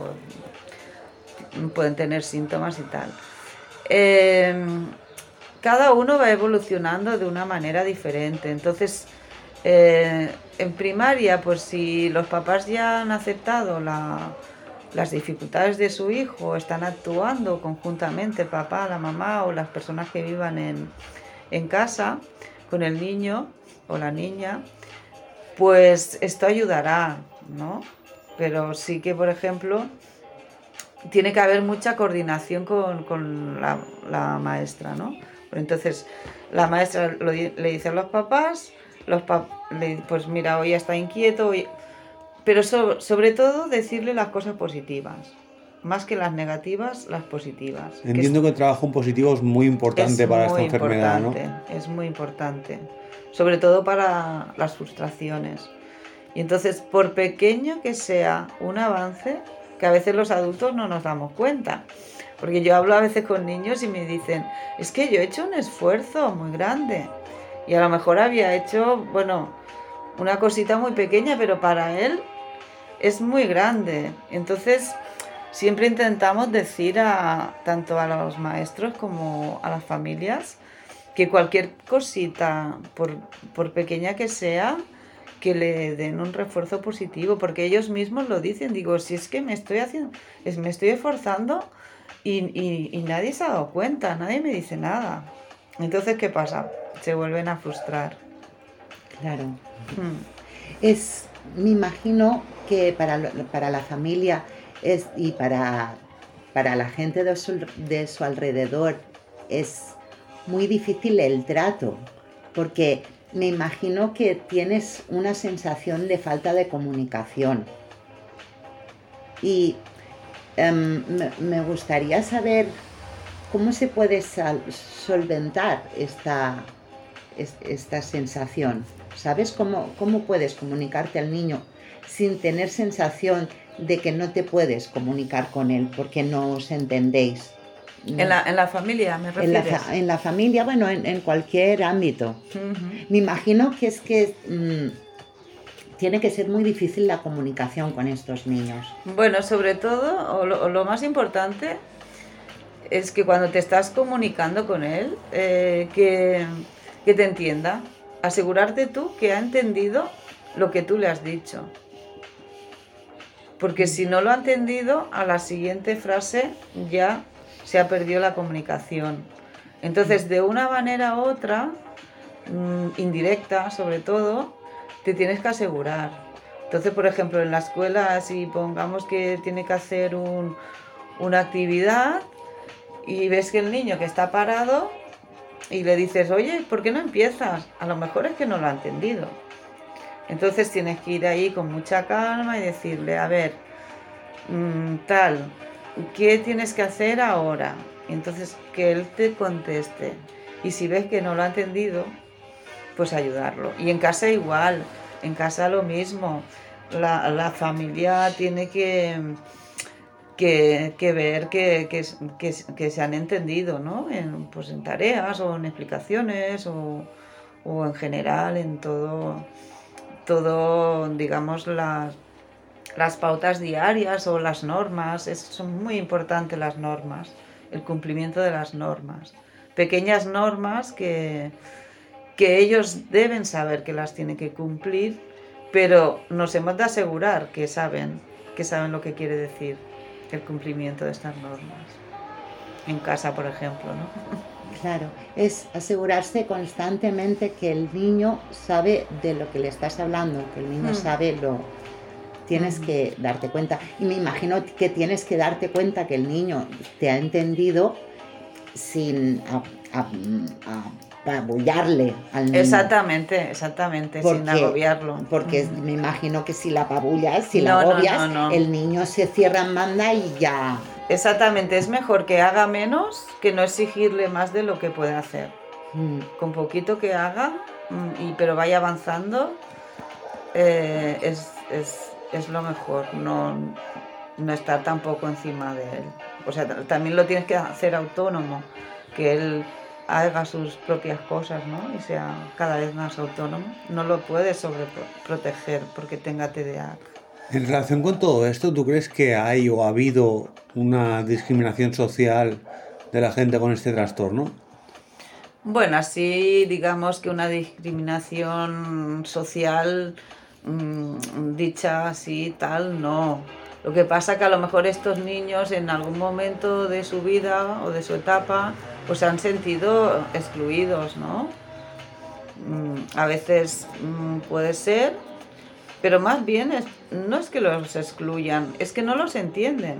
E: O pueden tener síntomas y tal. Eh, cada uno va evolucionando de una manera diferente. Entonces, eh, en primaria, pues si los papás ya han aceptado la... las dificultades de su hijo, están actuando conjuntamente el papá, la mamá o las personas que vivan en, en casa con el niño o la niña, pues esto ayudará, ¿no? Pero sí que, por ejemplo, tiene que haber mucha coordinación con, con la, la maestra, ¿no? Entonces, la maestra lo, le dice a los papás, los pap, le, pues mira, hoy está inquieto, hoy... pero so, sobre todo decirle las cosas positivas, más que las negativas, las positivas.
F: Entiendo que, es, que el trabajo en positivo es muy importante para esta enfermedad, ¿no?
E: Es muy importante, sobre todo para las frustraciones. Y entonces, por pequeño que sea un avance, que a veces los adultos no nos damos cuenta, porque yo hablo a veces con niños y me dicen, es que yo he hecho un esfuerzo muy grande, y a lo mejor había hecho, bueno, una cosita muy pequeña, pero para él es muy grande. Entonces, siempre intentamos decir a tanto a los maestros como a las familias que cualquier cosita, por, por pequeña que sea, que le den un refuerzo positivo, porque ellos mismos lo dicen. Digo, si es que me estoy haciendo, es, me estoy esforzando y, y, y nadie se ha dado cuenta, nadie me dice nada. Entonces, ¿qué pasa? Se vuelven a frustrar.
B: Claro.
E: Hmm.
B: Es, me imagino que para, para la familia es, y para, para la gente de su, de su alrededor es muy difícil el trato, porque me imagino que tienes una sensación de falta de comunicación. Y um, me, me gustaría saber cómo se puede sal, solventar esta, es, esta sensación. ¿Sabes cómo, cómo puedes comunicarte al niño sin tener sensación de que no te puedes comunicar con él porque no os entendéis? ¿No?
E: ¿En, la, ¿En la familia me refieres?
B: En la, en la familia, bueno, en, en cualquier ámbito. Uh-huh. Me imagino que es que mmm, tiene que ser muy difícil la comunicación con estos niños.
E: Bueno, sobre todo, o lo, o lo más importante es que cuando te estás comunicando con él, eh, que, que te entienda. Asegurarte tú que ha entendido lo que tú le has dicho. Porque si no lo ha entendido, a la siguiente frase ya se ha perdido la comunicación. Entonces, de una manera u otra, mmm, indirecta sobre todo, te tienes que asegurar. Entonces, por ejemplo, en la escuela, si pongamos que tiene que hacer un, una actividad y ves que el niño que está parado y le dices, oye, ¿por qué no empiezas? A lo mejor es que no lo ha entendido. Entonces tienes que ir ahí con mucha calma y decirle, a ver, mmm, tal, ¿qué tienes que hacer ahora? Y entonces que él te conteste. Y si ves que no lo ha entendido, pues ayudarlo. Y en casa igual, en casa lo mismo. La, la familia tiene que, que, que ver que, que, que, que se han entendido, ¿no? En, pues en tareas o en explicaciones o, o en general en todo, todo digamos, las, las pautas diarias o las normas. Es, son muy importantes las normas, el cumplimiento de las normas. Pequeñas normas que, que ellos deben saber que las tienen que cumplir, pero nos hemos de asegurar que saben, que saben lo que quiere decir el cumplimiento de estas normas. En casa, por ejemplo, ¿no?
B: Claro, es asegurarse constantemente que el niño sabe de lo que le estás hablando, que el niño mm. sabe lo... Tienes mm. que darte cuenta. Y me imagino que tienes que darte cuenta que el niño te ha entendido sin a, a, a, apabullarle al niño.
E: Exactamente, exactamente, porque, sin agobiarlo.
B: Porque mm. me imagino que si la apabullas, si no, la agobias, no, no, no. el niño se cierra en banda y ya...
E: Exactamente, es mejor que haga menos que no exigirle más de lo que puede hacer. Mm. Con poquito que haga, y, pero vaya avanzando, eh, es, es, es lo mejor, no, no estar tampoco encima de él. O sea, también lo tienes que hacer autónomo, que él haga sus propias cosas, ¿no? Y sea cada vez más autónomo. No lo puedes sobreproteger porque tenga T D A H.
F: En relación con todo esto, ¿tú crees que hay o ha habido una discriminación social de la gente con este trastorno?
E: Bueno, así digamos que una discriminación social mmm, dicha así tal, no. Lo que pasa que a lo mejor estos niños en algún momento de su vida o de su etapa pues se han sentido excluidos, ¿no? Mm, a veces mm, puede ser, pero más bien es, no es que los excluyan, es que no los entienden.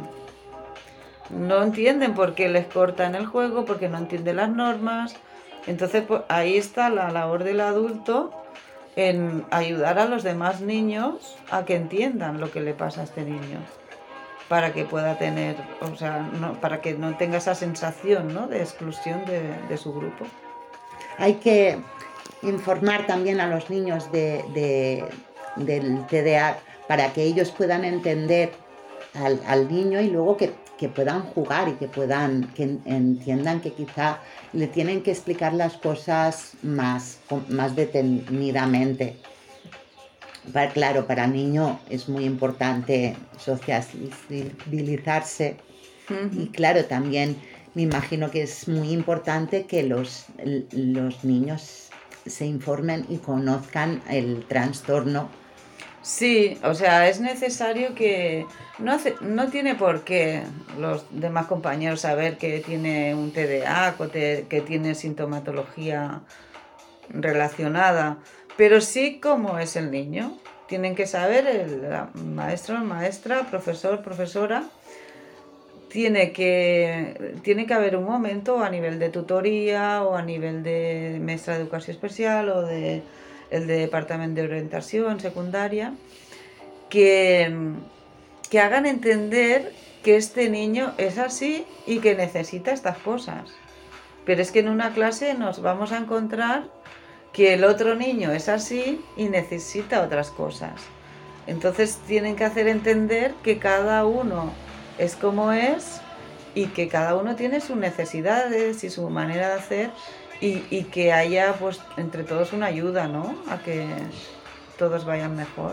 E: No entienden por qué les cortan el juego, porque no entienden las normas. Entonces pues, ahí está la labor del adulto en ayudar a los demás niños a que entiendan lo que le pasa a este niño. para que pueda tener, o sea, no, para que no tenga esa sensación, ¿no?, de exclusión de, de su grupo.
B: Hay que informar también a los niños de, de, del T D A para que ellos puedan entender al, al niño y luego que, que puedan jugar y que puedan que entiendan que quizá le tienen que explicar las cosas más, más detenidamente. Para, claro, para el niño es muy importante sociabilizarse. Uh-huh. Y claro, también me imagino que es muy importante que los, los niños se informen y conozcan el trastorno.
E: Sí, o sea, es necesario que no, hace, no tiene por qué los demás compañeros saber que tiene un T D A o te, que tiene sintomatología relacionada, pero sí cómo es el niño. Tienen que saber el maestro, maestra, profesor, profesora. Tiene que, tiene que haber un momento a nivel de tutoría o a nivel de maestra de educación especial o de el de departamento de orientación secundaria, que, que hagan entender que este niño es así y que necesita estas cosas. Pero es que en una clase nos vamos a encontrar que el otro niño es así y necesita otras cosas. Entonces tienen que hacer entender que cada uno es como es y que cada uno tiene sus necesidades y su manera de hacer. Y, y que haya, pues, entre todos una ayuda, ¿no?, a que todos vayan mejor.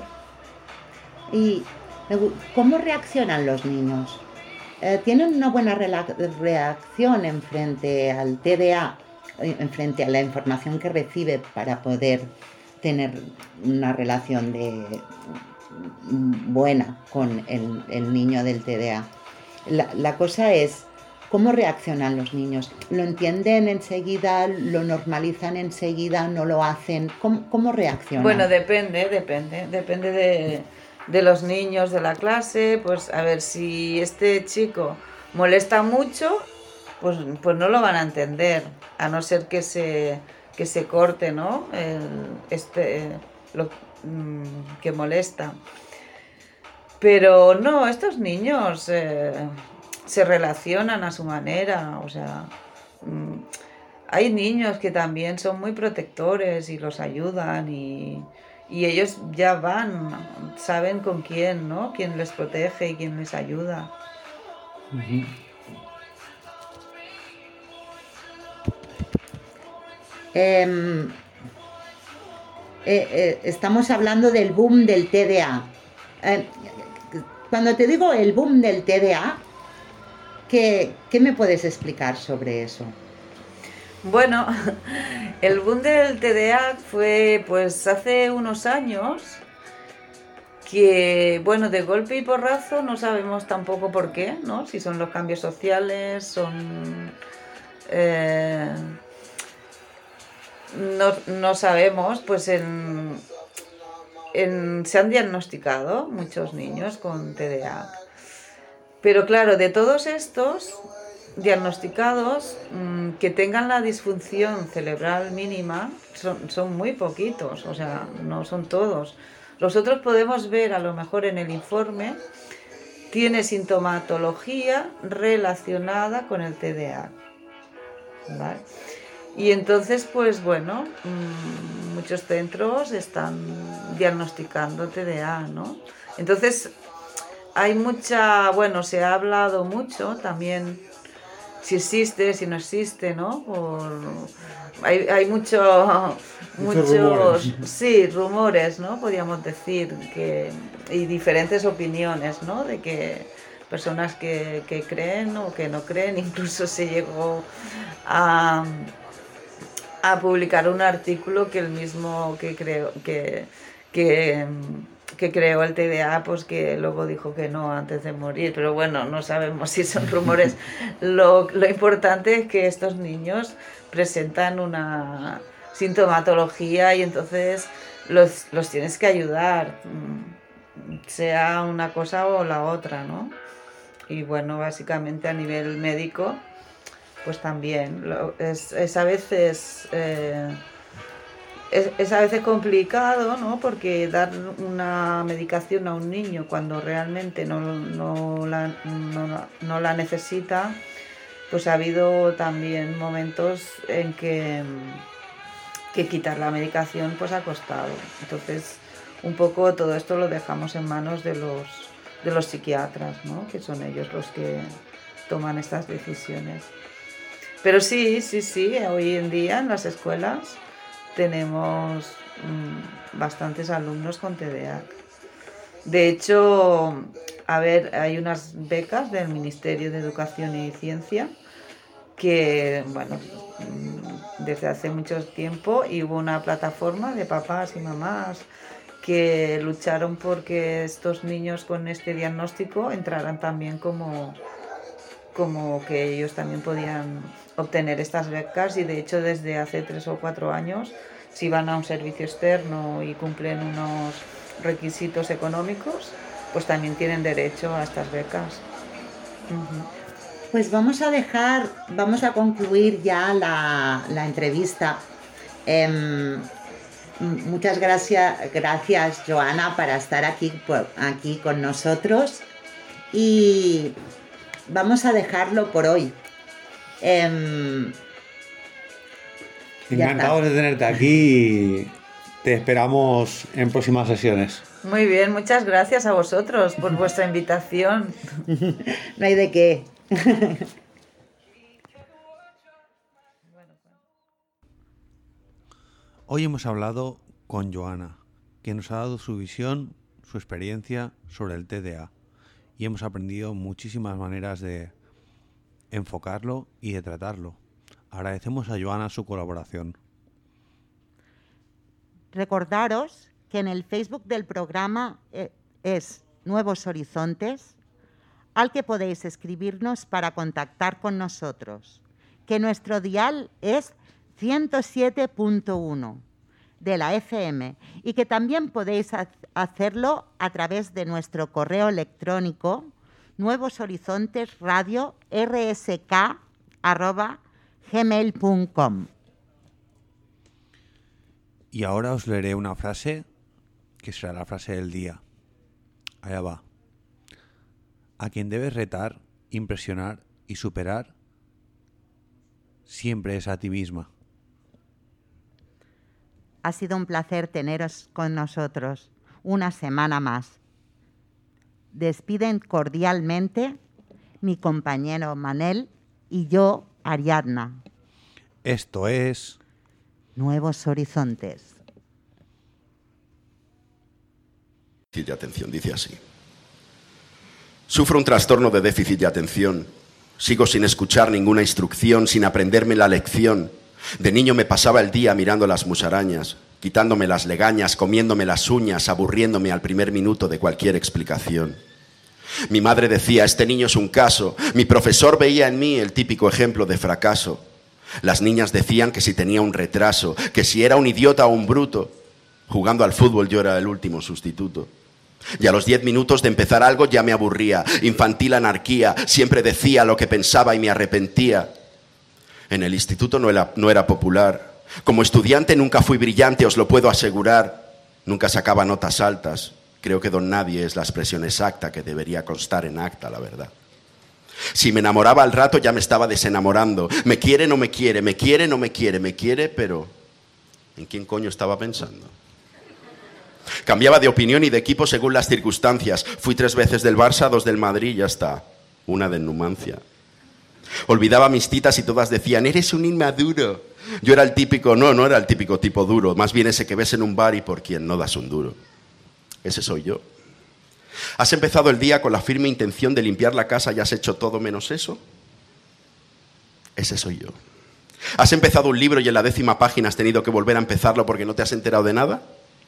B: ¿Y cómo reaccionan los niños? Eh, ¿Tienen una buena reacción en frente al T D A, en frente a la información que recibe para poder tener una relación de, buena con el, el niño del T D A? La, la cosa es, ¿cómo reaccionan los niños? ¿Lo entienden enseguida? ¿Lo normalizan enseguida? ¿No lo hacen? ¿Cómo, cómo reaccionan?
E: Bueno, depende, depende. Depende de, de los niños de la clase. Pues a ver, si este chico molesta mucho, pues, pues no lo van a entender. A no ser que se, que se corte, ¿no?, el, este, lo que molesta. Pero no, estos niños... Eh, se relacionan a su manera, o sea, mmm, hay niños que también son muy protectores y los ayudan y, y ellos ya van, saben con quién, ¿no?, quién les protege y quién les ayuda.
B: Uh-huh. eh, eh, eh, estamos hablando del boom del T D A. Eh, cuando te digo el boom del T D A, ¿Qué, ¿Qué me puedes explicar sobre eso?
E: Bueno, el boom del T D A fue pues hace unos años que, bueno, de golpe y porrazo no sabemos tampoco por qué, ¿no? Si son los cambios sociales, son... Eh, no, no sabemos, pues en, en, se han diagnosticado muchos niños con T D A. Pero claro, de todos estos diagnosticados, mmm, que tengan la disfunción cerebral mínima, son, son muy poquitos, o sea, no son todos. Los otros podemos ver, a lo mejor en el informe, tiene sintomatología relacionada con el T D A, ¿vale? Y entonces, pues bueno, mmm, muchos centros están diagnosticando T D A, ¿no? Entonces... hay mucha, bueno, se ha hablado mucho también si existe, si no existe, ¿no? Por, hay, hay mucho, muchos,
F: rumores.
E: sí, rumores, ¿no? Podríamos decir, que, y diferentes opiniones, ¿no? De que personas que, que creen o que no creen, incluso se llegó a, a publicar un artículo que el mismo que creo que, que que creó el T D A, pues que luego dijo que no antes de morir, pero bueno, no sabemos si son rumores. Lo, lo importante es que estos niños presentan una sintomatología y entonces los, los tienes que ayudar, sea una cosa o la otra, ¿no? Y bueno, básicamente a nivel médico, pues también lo, es, es a veces... Eh, es, es a veces complicado, ¿no? Porque dar una medicación a un niño cuando realmente no, no, la, no, no la necesita, pues ha habido también momentos en que, que quitar la medicación pues ha costado. Entonces, un poco todo esto lo dejamos en manos de los, de los psiquiatras, ¿no? Que son ellos los que toman estas decisiones. Pero sí, sí, sí, hoy en día en las escuelas tenemos mmm, bastantes alumnos con T D A H. De hecho, a ver, hay unas becas del Ministerio de Educación y Ciencia que, bueno, desde hace mucho tiempo, y hubo una plataforma de papás y mamás que lucharon porque estos niños con este diagnóstico entraran también como, como que ellos también podían obtener estas becas, y de hecho desde hace tres o cuatro años, si van a un servicio externo y cumplen unos requisitos económicos, pues también tienen derecho a estas becas. Uh-huh.
B: Pues vamos a dejar, vamos a concluir ya la, la entrevista. Eh, muchas gracias, gracias Joana, para estar aquí, aquí con nosotros, y vamos a dejarlo por hoy. Eh,
F: Encantados de tenerte aquí y te esperamos en próximas sesiones.
E: Muy bien, muchas gracias a vosotros por vuestra invitación.
B: No hay de qué.
C: Hoy hemos hablado con Joana, que nos ha dado su visión, su experiencia sobre el T D A, y hemos aprendido muchísimas maneras de enfocarlo y de tratarlo. Agradecemos a Joana su colaboración.
B: Recordaros que en el Facebook del programa es Nuevos Horizontes, al que podéis escribirnos para contactar con nosotros, que nuestro dial es ciento siete punto uno de la F M, y que también podéis hacerlo a través de nuestro correo electrónico nuevoshorizontes.radio r s k arroba gmail punto com.
C: Y ahora os leeré una frase que será la frase del día. Allá va. A quien debes retar, impresionar y superar siempre es a ti misma.
B: Ha sido un placer teneros con nosotros una semana más. Despiden cordialmente mi compañero Manel y yo, Ariadna.
C: Esto es
B: Nuevos Horizontes.
G: De atención, dice así. Sufro un trastorno de déficit de atención. Sigo sin escuchar ninguna instrucción, sin aprenderme la lección. De niño me pasaba el día mirando las musarañas, quitándome las legañas, comiéndome las uñas, aburriéndome al primer minuto de cualquier explicación. Mi madre decía, este niño es un caso. Mi profesor veía en mí el típico ejemplo de fracaso. Las niñas decían que si tenía un retraso, que si era un idiota o un bruto. Jugando al fútbol yo era el último sustituto. Y a los diez minutos de empezar algo ya me aburría. Infantil anarquía, siempre decía lo que pensaba y me arrepentía. En el instituto no era, no era popular. Como estudiante nunca fui brillante, os lo puedo asegurar. Nunca sacaba notas altas. Creo que don nadie es la expresión exacta que debería constar en acta, la verdad. Si me enamoraba al rato ya me estaba desenamorando. Me quiere, no me quiere, me quiere, no me quiere, me quiere, pero ¿en quién coño estaba pensando? Cambiaba de opinión y de equipo según las circunstancias. Fui tres veces del Barça, dos del Madrid y ya está. Una de Numancia. Olvidaba mis citas y todas decían, eres un inmaduro. Yo era el típico, no, no era el típico tipo duro. Más bien ese que ves en un bar y por quien no das un duro. Ese soy yo. ¿Has empezado el día con la firme intención de limpiar la casa y has hecho todo menos eso? Ese soy yo. ¿Has empezado un libro y en la décima página has tenido que volver a empezarlo porque no te has enterado de nada?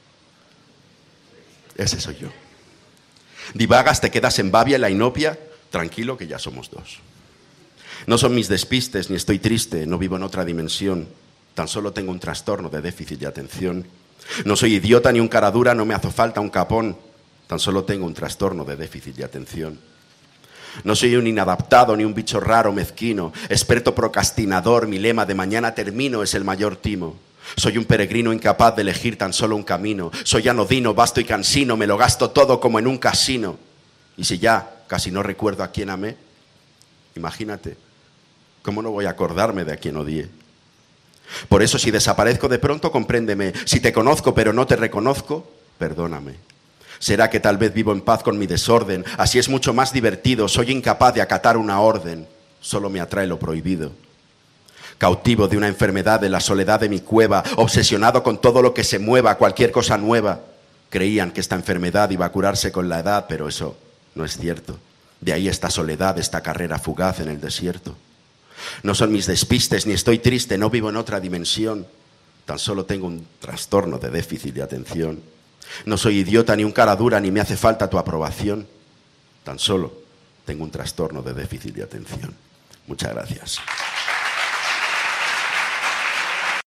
G: Ese soy yo. Divagas, te quedas en babia, en la inopia. Tranquilo que ya somos dos. No son mis despistes, ni estoy triste, no vivo en otra dimensión. Tan solo tengo un trastorno de déficit de atención. No soy idiota ni un cara dura, no me hace falta un capón. Tan solo tengo un trastorno de déficit de atención. No soy un inadaptado ni un bicho raro mezquino, experto procrastinador, mi lema de mañana termino es el mayor timo. Soy un peregrino incapaz de elegir tan solo un camino. Soy anodino, vasto y cansino, me lo gasto todo como en un casino. Y si ya casi no recuerdo a quién amé, imagínate, ¿cómo no voy a acordarme de a quién odié? Por eso, si desaparezco de pronto, compréndeme. Si te conozco pero no te reconozco, perdóname. Será que tal vez vivo en paz con mi desorden. Así es mucho más divertido. Soy incapaz de acatar una orden. Solo me atrae lo prohibido. Cautivo de una enfermedad de la soledad de mi cueva, obsesionado con todo lo que se mueva, cualquier cosa nueva. Creían que esta enfermedad iba a curarse con la edad, pero eso no es cierto. De ahí esta soledad, esta carrera fugaz en el desierto. No son mis despistes, ni estoy triste, no vivo en otra dimensión. Tan solo tengo un trastorno de déficit de atención. No soy idiota ni un cara dura, ni me hace falta tu aprobación. Tan solo tengo un trastorno de déficit de atención. Muchas gracias.